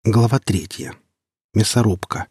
Глава 3. Мясорубка.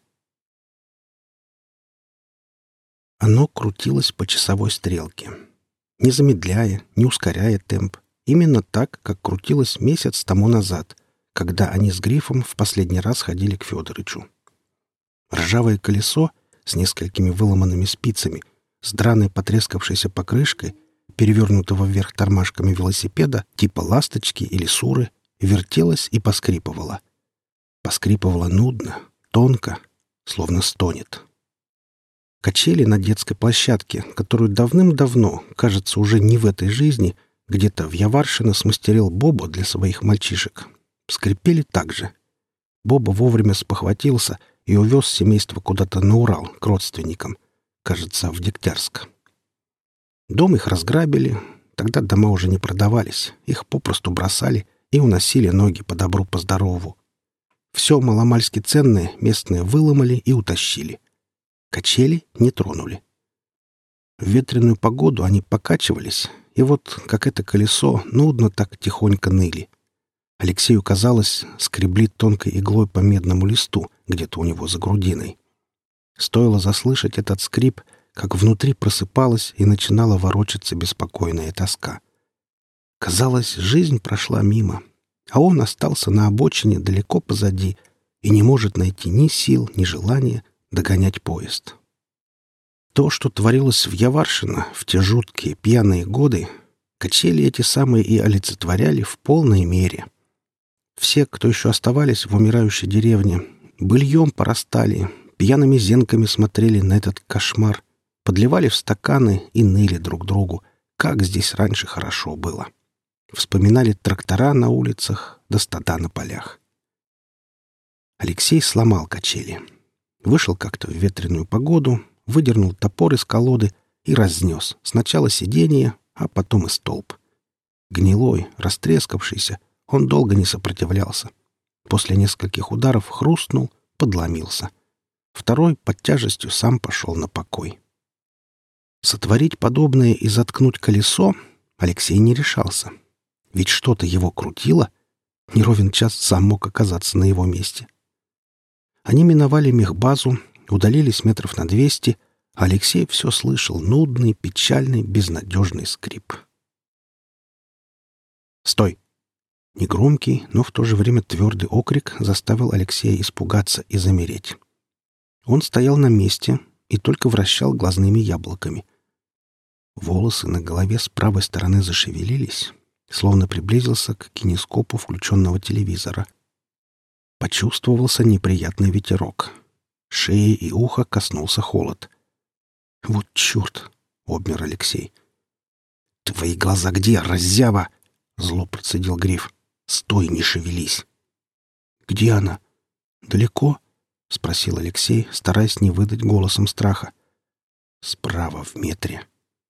Оно крутилось по часовой стрелке, не замедляя, не ускоряя темп, именно так, как крутилось месяц тому назад, когда они с Грифом в последний раз ходили к Федорычу. Ржавое колесо с несколькими выломанными спицами, с драной потрескавшейся покрышкой, перевернутого вверх тормашками велосипеда типа «Ласточки» или «Суры», вертелось и поскрипывало. Поскрипывала нудно, тонко, словно стонет. Качели на детской площадке, которую давным-давно, кажется, уже не в этой жизни, где-то в Яваршино смастерил Боба для своих мальчишек, скрипели так же. Боба вовремя спохватился и увез семейство куда-то на Урал к родственникам, кажется, в Дегтярск. Дом их разграбили, тогда дома уже не продавались, их попросту бросали и уносили ноги по добру, по здорову. Все маломальски ценное местные выломали и утащили. Качели не тронули. В ветреную погоду они покачивались, и вот, как это колесо, нудно так тихонько ныли. Алексею казалось, скребли тонкой иглой по медному листу, где-то у него за грудиной. Стоило заслышать этот скрип, как внутри просыпалась и начинала ворочаться беспокойная тоска. Казалось, жизнь прошла мимо, а он остался на обочине далеко позади и не может найти ни сил, ни желания догонять поезд. То, что творилось в Яваршино в те жуткие пьяные годы, качели эти самые и олицетворяли в полной мере. Все, кто еще оставались в умирающей деревне, быльем порастали, пьяными зенками смотрели на этот кошмар, подливали в стаканы и ныли друг другу, как здесь раньше хорошо было. Вспоминали трактора на улицах да стада на полях. Алексей сломал качели. Вышел как-то в ветреную погоду, выдернул топор из колоды и разнес сначала сиденье, а потом и столб. Гнилой, растрескавшийся, он долго не сопротивлялся. После нескольких ударов хрустнул, подломился. Второй под тяжестью сам пошел на покой. Сотворить подобное и заткнуть колесо Алексей не решался. Ведь что-то его крутило, не ровен час сам мог оказаться на его месте. Они миновали мехбазу, удалились метров на 200, а Алексей все слышал нудный, печальный, безнадежный скрип. «Стой!» Негромкий, но в то же время твердый окрик заставил Алексея испугаться и замереть. Он стоял на месте и только вращал глазными яблоками. Волосы на голове с правой стороны зашевелились, словно приблизился к кинескопу включенного телевизора. Почувствовался неприятный ветерок. Шеи и уха коснулся холод. «Вот черт!» — обмер Алексей. «Твои глаза где, раззява?» — зло процедил Гриф. «Стой, не шевелись!» «Где она? Далеко?» — спросил Алексей, стараясь не выдать голосом страха. «Справа в метре».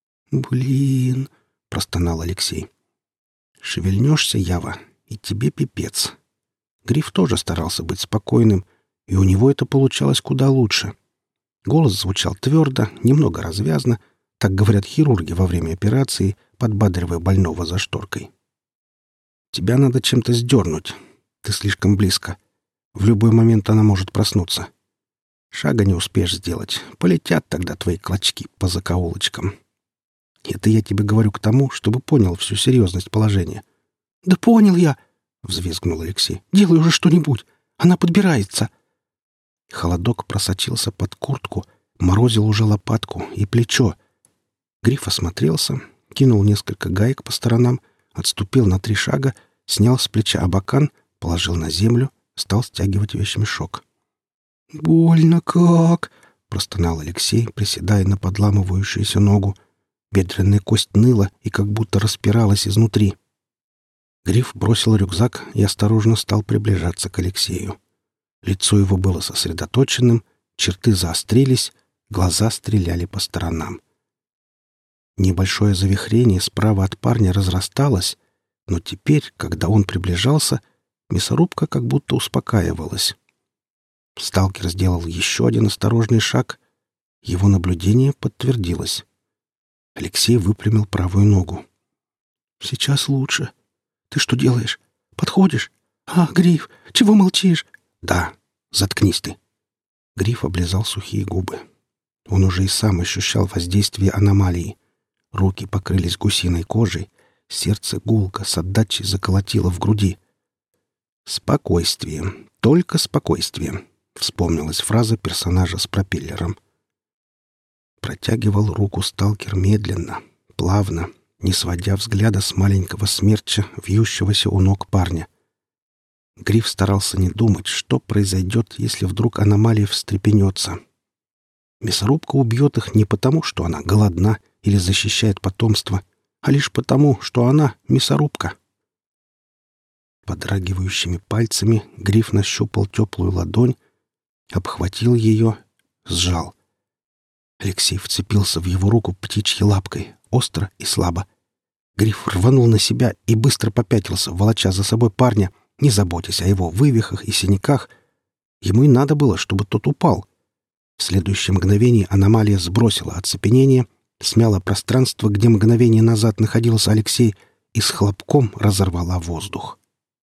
«Блин!» — простонал Алексей. «Шевельнешься, Ява, и тебе пипец». Гриф тоже старался быть спокойным, и у него это получалось куда лучше. Голос звучал твердо, немного развязно, так говорят хирурги во время операции, подбадривая больного за шторкой. «Тебя надо чем-то сдернуть. Ты слишком близко. В любой момент она может проснуться. Шага не успеешь сделать. Полетят тогда твои клочки по закоулочкам. Это я тебе говорю к тому, чтобы понял всю серьезность положения». «Да понял я!» — взвизгнул Алексей. «Делай уже что-нибудь! Она подбирается!» Холодок просочился под куртку, морозил уже лопатку и плечо. Гриф осмотрелся, кинул несколько гаек по сторонам, отступил на 3 шага, снял с плеча абакан, положил на землю, стал стягивать вещмешок. «Больно как!» — простонал Алексей, приседая на подламывающуюся ногу. Бедренная кость ныла и как будто распиралась изнутри. Гриф бросил рюкзак и осторожно стал приближаться к Алексею. Лицо его было сосредоточенным, черты заострились, глаза стреляли по сторонам. Небольшое завихрение справа от парня разрасталось, но теперь, когда он приближался, мясорубка как будто успокаивалась. Сталкер сделал еще один осторожный шаг. Его наблюдение подтвердилось. Алексей выпрямил правую ногу. «Сейчас лучше. Ты что делаешь? Подходишь? А, Гриф, чего молчишь? Да, заткнись ты. Гриф облизал сухие губы. Он уже и сам ощущал воздействие аномалии. Руки покрылись гусиной кожей, сердце гулко с отдачей заколотило в груди. «Спокойствие, только спокойствие», — вспомнилась фраза персонажа с пропеллером. Протягивал руку сталкер медленно, плавно, не сводя взгляда с маленького смерча, вьющегося у ног парня. Гриф старался не думать, что произойдет, если вдруг аномалия встрепенется. Мясорубка убьет их не потому, что она голодна или защищает потомство, а лишь потому, что она мясорубка. Подрагивающими пальцами Гриф нащупал теплую ладонь, обхватил ее, сжал. Алексей вцепился в его руку птичьей лапкой, остро и слабо. Гриф рванул на себя и быстро попятился, волоча за собой парня, не заботясь о его вывихах и синяках. Ему и надо было, чтобы тот упал. В следующее мгновение аномалия сбросила оцепенение, смяла пространство, где мгновение назад находился Алексей, и с хлопком разорвала воздух.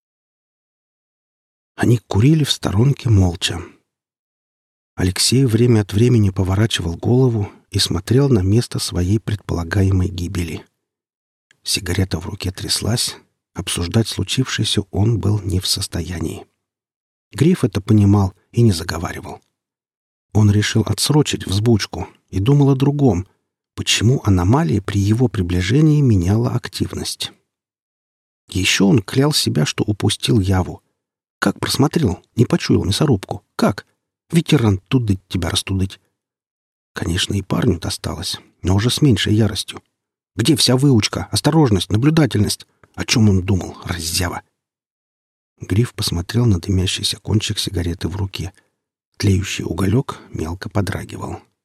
Они курили в сторонке молча. Алексей время от времени поворачивал голову и смотрел на место своей предполагаемой гибели. Сигарета в руке тряслась, обсуждать случившееся он был не в состоянии. Гриф это понимал и не заговаривал. Он решил отсрочить взбучку и думал о другом, почему аномалия при его приближении меняла активность. Еще он клял себя, что упустил Яву. Как просмотрел, не почуял мясорубку? Как? Ветеран тудыть тебя растудыть. Конечно, и парню досталось, но уже с меньшей яростью. Где вся выучка, осторожность, наблюдательность? О чем он думал, раззява? Гриф посмотрел на дымящийся кончик сигареты в руке. Тлеющий уголек мелко подрагивал.